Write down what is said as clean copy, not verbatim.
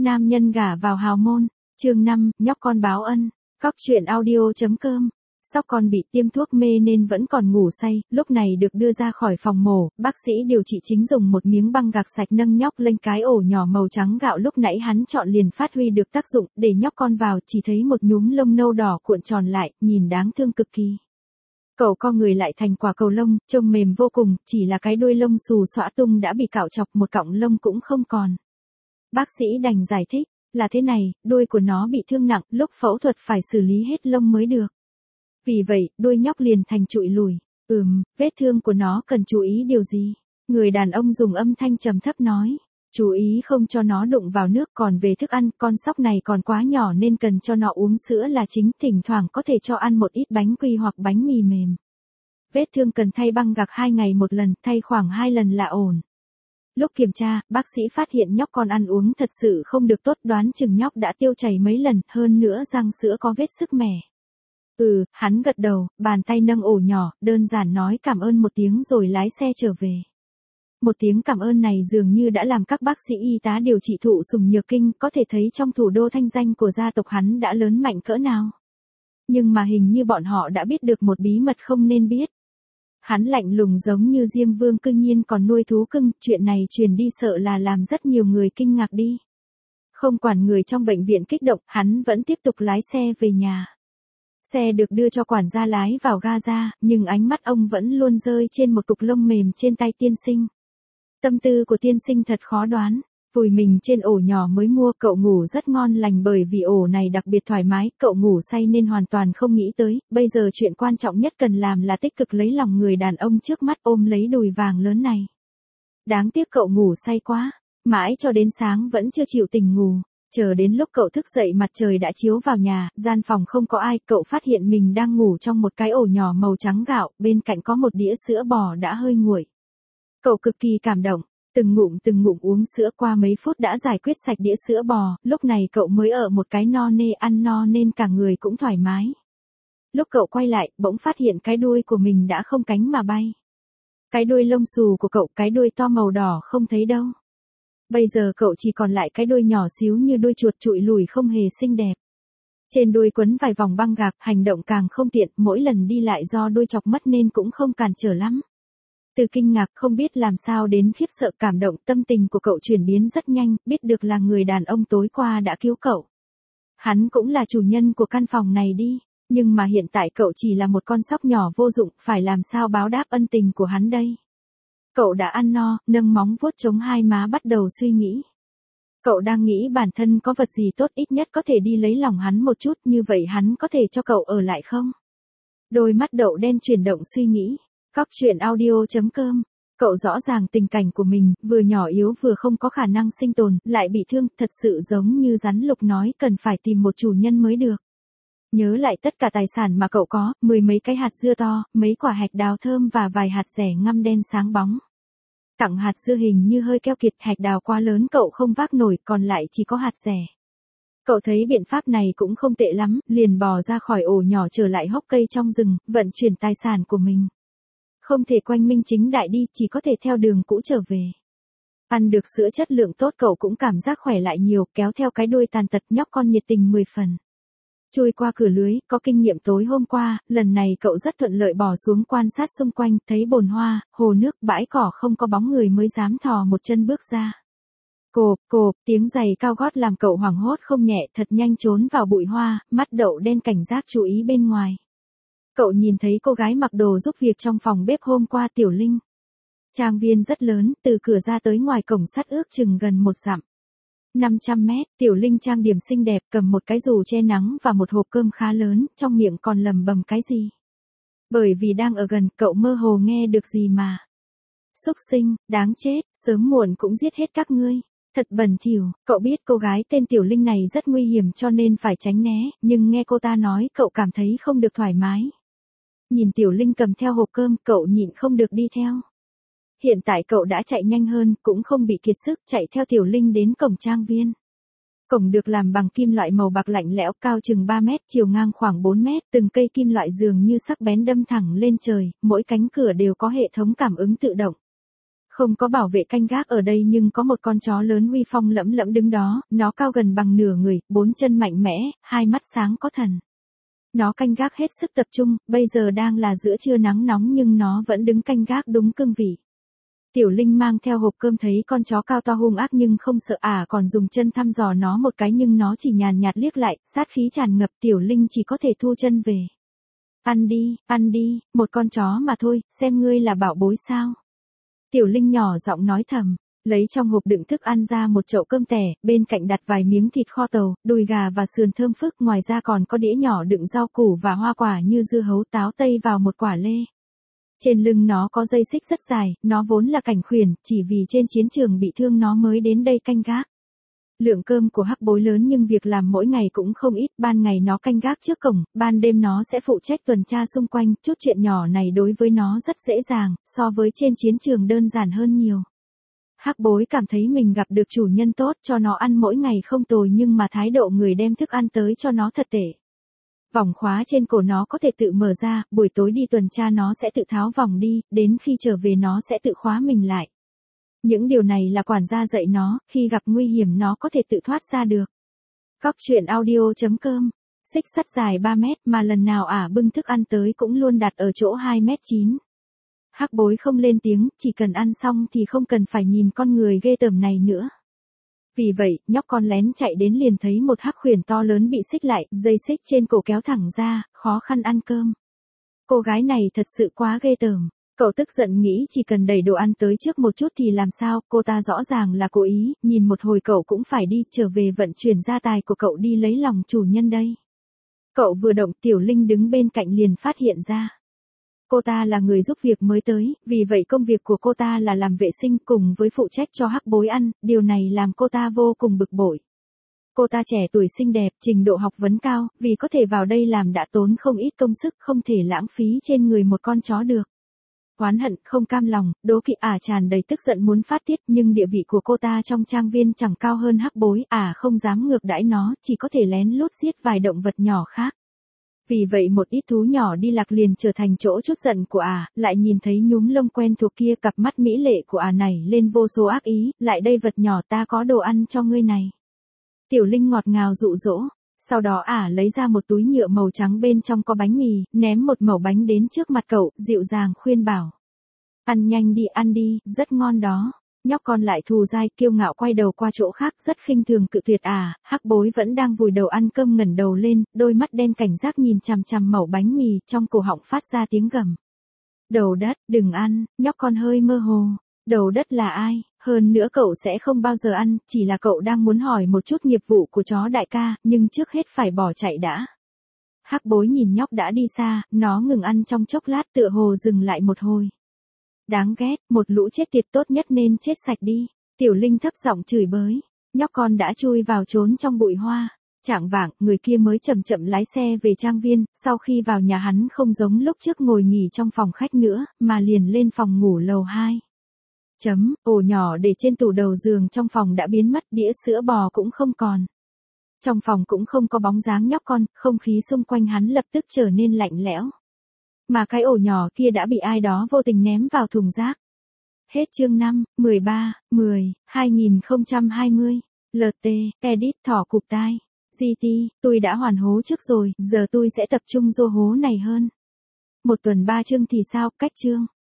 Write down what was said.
Nam nhân gả vào hào môn, chương 5, nhóc con báo ân, Cóc truyện audio.com. Sóc con bị tiêm thuốc mê nên vẫn còn ngủ say, lúc này được đưa ra khỏi phòng mổ, bác sĩ điều trị chính dùng một miếng băng gạc sạch nâng nhóc lên cái ổ nhỏ màu trắng gạo lúc nãy hắn chọn liền phát huy được tác dụng, để nhóc con vào chỉ thấy một nhúm lông nâu đỏ cuộn tròn lại, nhìn đáng thương cực kỳ. Cậu co người lại thành quả cầu lông, trông mềm vô cùng, chỉ là cái đuôi lông xù xõa tung đã bị cạo chọc một cọng lông cũng không còn. Bác sĩ đành giải thích, là thế này, đuôi của nó bị thương nặng, lúc phẫu thuật phải xử lý hết lông mới được. Vì vậy, đuôi nhóc liền thành trụi lùi. Vết thương của nó cần chú ý điều gì? Người đàn ông dùng âm thanh trầm thấp nói. Chú ý không cho nó đụng vào nước, còn về thức ăn, con sóc này còn quá nhỏ nên cần cho nó uống sữa là chính, thỉnh thoảng có thể cho ăn một ít bánh quy hoặc bánh mì mềm. Vết thương cần thay băng gạc 2 ngày một lần, thay khoảng 2 lần là ổn. Lúc kiểm tra, bác sĩ phát hiện nhóc con ăn uống thật sự không được tốt, đoán chừng nhóc đã tiêu chảy mấy lần, hơn nữa răng sữa có vết sức mẻ. Hắn gật đầu, bàn tay nâng ổ nhỏ, đơn giản nói cảm ơn một tiếng rồi lái xe trở về. Một tiếng cảm ơn này dường như đã làm các bác sĩ y tá điều trị thụ sủng nhược kinh, có thể thấy trong thủ đô thanh danh của gia tộc hắn đã lớn mạnh cỡ nào. Nhưng mà hình như bọn họ đã biết được một bí mật không nên biết. Hắn lạnh lùng giống như Diêm Vương cương nhiên còn nuôi thú cưng, chuyện này truyền đi sợ là làm rất nhiều người kinh ngạc đi. Không quản người trong bệnh viện kích động, hắn vẫn tiếp tục lái xe về nhà. Xe được đưa cho quản gia lái vào Gaza, nhưng ánh mắt ông vẫn luôn rơi trên một cục lông mềm trên tay tiên sinh. Tâm tư của tiên sinh thật khó đoán. Vùi mình trên ổ nhỏ mới mua, cậu ngủ rất ngon lành bởi vì ổ này đặc biệt thoải mái, cậu ngủ say nên hoàn toàn không nghĩ tới, bây giờ chuyện quan trọng nhất cần làm là tích cực lấy lòng người đàn ông trước mắt, ôm lấy đùi vàng lớn này. Đáng tiếc cậu ngủ say quá, mãi cho đến sáng vẫn chưa chịu tỉnh ngủ. Chờ đến lúc cậu thức dậy mặt trời đã chiếu vào nhà, gian phòng không có ai, cậu phát hiện mình đang ngủ trong một cái ổ nhỏ màu trắng gạo, bên cạnh có một đĩa sữa bò đã hơi nguội. Cậu cực kỳ cảm động, từng ngụm uống sữa, qua mấy phút đã giải quyết sạch đĩa sữa bò, lúc này cậu mới ở một cái no nê, ăn no nên cả người cũng thoải mái. Lúc cậu quay lại, bỗng phát hiện cái đuôi của mình đã không cánh mà bay. Cái đuôi lông xù của cậu, cái đuôi to màu đỏ không thấy đâu. Bây giờ cậu chỉ còn lại cái đuôi nhỏ xíu như đuôi chuột trụi lùi không hề xinh đẹp. Trên đuôi quấn vài vòng băng gạc, hành động càng không tiện, mỗi lần đi lại do đuôi chọc mất nên cũng không cản trở lắm. Từ kinh ngạc không biết làm sao đến khiếp sợ cảm động, tâm tình của cậu chuyển biến rất nhanh, biết được là người đàn ông tối qua đã cứu cậu. Hắn cũng là chủ nhân của căn phòng này đi, nhưng mà hiện tại cậu chỉ là một con sóc nhỏ vô dụng, phải làm sao báo đáp ân tình của hắn đây? Cậu đã ăn no, nâng móng vuốt chống hai má bắt đầu suy nghĩ. Cậu đang nghĩ bản thân có vật gì tốt, ít nhất có thể đi lấy lòng hắn một chút, như vậy hắn có thể cho cậu ở lại không? Đôi mắt đậu đen chuyển động suy nghĩ. Cóc truyện audio.com. Cậu rõ ràng tình cảnh của mình, vừa nhỏ yếu vừa không có khả năng sinh tồn, lại bị thương, thật sự giống như rắn lục nói cần phải tìm một chủ nhân mới được. Nhớ lại tất cả tài sản mà cậu có, 10 mấy cái hạt dưa to, mấy quả hạch đào thơm và vài hạt dẻ ngăm đen sáng bóng. Tặng hạt dưa hình như hơi keo kiệt, hạch đào quá lớn cậu không vác nổi, còn lại chỉ có hạt dẻ. Cậu thấy biện pháp này cũng không tệ lắm, liền bò ra khỏi ổ nhỏ trở lại hốc cây trong rừng, vận chuyển tài sản của mình. Không thể quanh minh chính đại đi, chỉ có thể theo đường cũ trở về. Ăn được sữa chất lượng tốt cậu cũng cảm giác khỏe lại nhiều, kéo theo cái đuôi tàn tật, nhóc con nhiệt tình 10 phần. Chui qua cửa lưới, có kinh nghiệm tối hôm qua, lần này cậu rất thuận lợi bò xuống quan sát xung quanh, thấy bồn hoa, hồ nước, bãi cỏ không có bóng người mới dám thò một chân bước ra. Cộp, tiếng giày cao gót làm cậu hoảng hốt không nhẹ, thật nhanh trốn vào bụi hoa, mắt đậu đen cảnh giác chú ý bên ngoài. Cậu nhìn thấy cô gái mặc đồ giúp việc trong phòng bếp hôm qua, Tiểu Linh. Trang viên rất lớn, từ cửa ra tới ngoài cổng sắt ước chừng gần 1 dặm. 500 mét, Tiểu Linh trang điểm xinh đẹp, cầm một cái dù che nắng và một hộp cơm khá lớn, trong miệng còn lẩm bẩm cái gì. Bởi vì đang ở gần, cậu mơ hồ nghe được gì mà. Súc sinh, đáng chết, sớm muộn cũng giết hết các ngươi. Thật bẩn thỉu, cậu biết cô gái tên Tiểu Linh này rất nguy hiểm cho nên phải tránh né, nhưng nghe cô ta nói cậu cảm thấy không được thoải mái. Nhìn Tiểu Linh cầm theo hộp cơm, cậu nhịn không được đi theo. Hiện tại cậu đã chạy nhanh hơn, cũng không bị kiệt sức, chạy theo Tiểu Linh đến cổng trang viên. Cổng được làm bằng kim loại màu bạc lạnh lẽo, cao chừng 3 mét, chiều ngang khoảng 4 mét, từng cây kim loại dường như sắc bén đâm thẳng lên trời, mỗi cánh cửa đều có hệ thống cảm ứng tự động. Không có bảo vệ canh gác ở đây nhưng có một con chó lớn uy phong lẫm lẫm đứng đó, nó cao gần bằng nửa người, 4 chân mạnh mẽ, 2 mắt sáng có thần. Nó canh gác hết sức tập trung, bây giờ đang là giữa trưa nắng nóng nhưng nó vẫn đứng canh gác đúng cương vị. Tiểu Linh mang theo hộp cơm thấy con chó cao to hung ác nhưng không sợ còn dùng chân thăm dò nó một cái nhưng nó chỉ nhàn nhạt liếc lại, sát khí tràn ngập. Tiểu Linh chỉ có thể thu chân về. Ăn đi, một con chó mà thôi, xem ngươi là bảo bối sao. Tiểu Linh nhỏ giọng nói thầm, lấy trong hộp đựng thức ăn ra một chậu cơm tẻ, bên cạnh đặt vài miếng thịt kho tàu, đùi gà và sườn thơm phức, ngoài ra còn có đĩa nhỏ đựng rau củ và hoa quả như dưa hấu, táo tây vào một quả lê. Trên lưng nó có dây xích rất dài, nó vốn là cảnh khuyển, chỉ vì trên chiến trường bị thương nó mới đến đây canh gác. Lượng cơm của Hắc Bối lớn nhưng việc làm mỗi ngày cũng không ít, ban ngày nó canh gác trước cổng, ban đêm nó sẽ phụ trách tuần tra xung quanh, chút chuyện nhỏ này đối với nó rất dễ dàng, so với trên chiến trường đơn giản hơn nhiều. Hắc Bối cảm thấy mình gặp được chủ nhân tốt, cho nó ăn mỗi ngày không tồi nhưng mà thái độ người đem thức ăn tới cho nó thật tệ. Vòng khóa trên cổ nó có thể tự mở ra, buổi tối đi tuần tra nó sẽ tự tháo vòng đi, đến khi trở về nó sẽ tự khóa mình lại. Những điều này là quản gia dạy nó, khi gặp nguy hiểm nó có thể tự thoát ra được. Cóc truyện audio.com. Xích sắt dài 3 mét mà lần nào bưng thức ăn tới cũng luôn đặt ở chỗ 2 mét 9. Hắc Bối không lên tiếng, chỉ cần ăn xong thì không cần phải nhìn con người ghê tởm này nữa. Vì vậy, nhóc con lén chạy đến liền thấy một hắc khuyển to lớn bị xích lại, dây xích trên cổ kéo thẳng ra, khó khăn ăn cơm. Cô gái này thật sự quá ghê tởm. Cậu tức giận nghĩ chỉ cần đẩy đồ ăn tới trước một chút thì làm sao, cô ta rõ ràng là cố ý, nhìn một hồi cậu cũng phải đi, trở về vận chuyển gia tài của cậu đi lấy lòng chủ nhân đây. Cậu vừa động, Tiểu Linh đứng bên cạnh liền phát hiện ra. Cô ta là người giúp việc mới tới, vì vậy công việc của cô ta là làm vệ sinh cùng với phụ trách cho Hắc Bối ăn, điều này làm cô ta vô cùng bực bội. Cô ta trẻ tuổi xinh đẹp, trình độ học vấn cao, vì có thể vào đây làm đã tốn không ít công sức, không thể lãng phí trên người một con chó được. Oán hận, không cam lòng, đố kỵ tràn đầy tức giận muốn phát tiết, nhưng địa vị của cô ta trong trang viên chẳng cao hơn Hắc Bối, không dám ngược đãi nó, chỉ có thể lén lút giết vài động vật nhỏ khác. Vì vậy một ít thú nhỏ đi lạc liền trở thành chỗ chút giận của lại nhìn thấy nhúm lông quen thuộc kia, cặp mắt mỹ lệ của này lên vô số ác ý, lại đây vật nhỏ, ta có đồ ăn cho ngươi này. Tiểu Linh ngọt ngào dụ dỗ, sau đó lấy ra một túi nhựa màu trắng bên trong có bánh mì, ném một mẩu bánh đến trước mặt cậu, dịu dàng khuyên bảo. Ăn nhanh đi, ăn đi, rất ngon đó. Nhóc con lại thù dai, kiêu ngạo quay đầu qua chỗ khác, rất khinh thường cự tuyệt. Hắc Bối vẫn đang vùi đầu ăn cơm ngẩng đầu lên, đôi mắt đen cảnh giác nhìn chằm chằm mẩu bánh mì, trong cổ họng phát ra tiếng gầm. Đầu đất, đừng ăn, nhóc con hơi mơ hồ. Đầu đất là ai? Hơn nữa cậu sẽ không bao giờ ăn, chỉ là cậu đang muốn hỏi một chút nghiệp vụ của chó đại ca, nhưng trước hết phải bỏ chạy đã. Hắc Bối nhìn nhóc đã đi xa, nó ngừng ăn trong chốc lát, tựa hồ dừng lại một hồi. Đáng ghét, một lũ chết tiệt, tốt nhất nên chết sạch đi. Tiểu Linh thấp giọng chửi bới. Nhóc con đã chui vào trốn trong bụi hoa. Chạng vạng, người kia mới chậm chậm lái xe về trang viên, sau khi vào nhà hắn không giống lúc trước ngồi nghỉ trong phòng khách nữa, mà liền lên phòng ngủ lầu 2. Ổ nhỏ để trên tủ đầu giường trong phòng đã biến mất, đĩa sữa bò cũng không còn. Trong phòng cũng không có bóng dáng nhóc con, không khí xung quanh hắn lập tức trở nên lạnh lẽo. Mà cái ổ nhỏ kia đã bị ai đó vô tình ném vào thùng rác. Hết chương 5, 13, 10, 2020. LT, edit thỏ cụp tai. GT, tôi đã hoàn hố trước rồi, giờ tôi sẽ tập trung vô hố này hơn. Một tuần 3 chương thì sao, cách chương.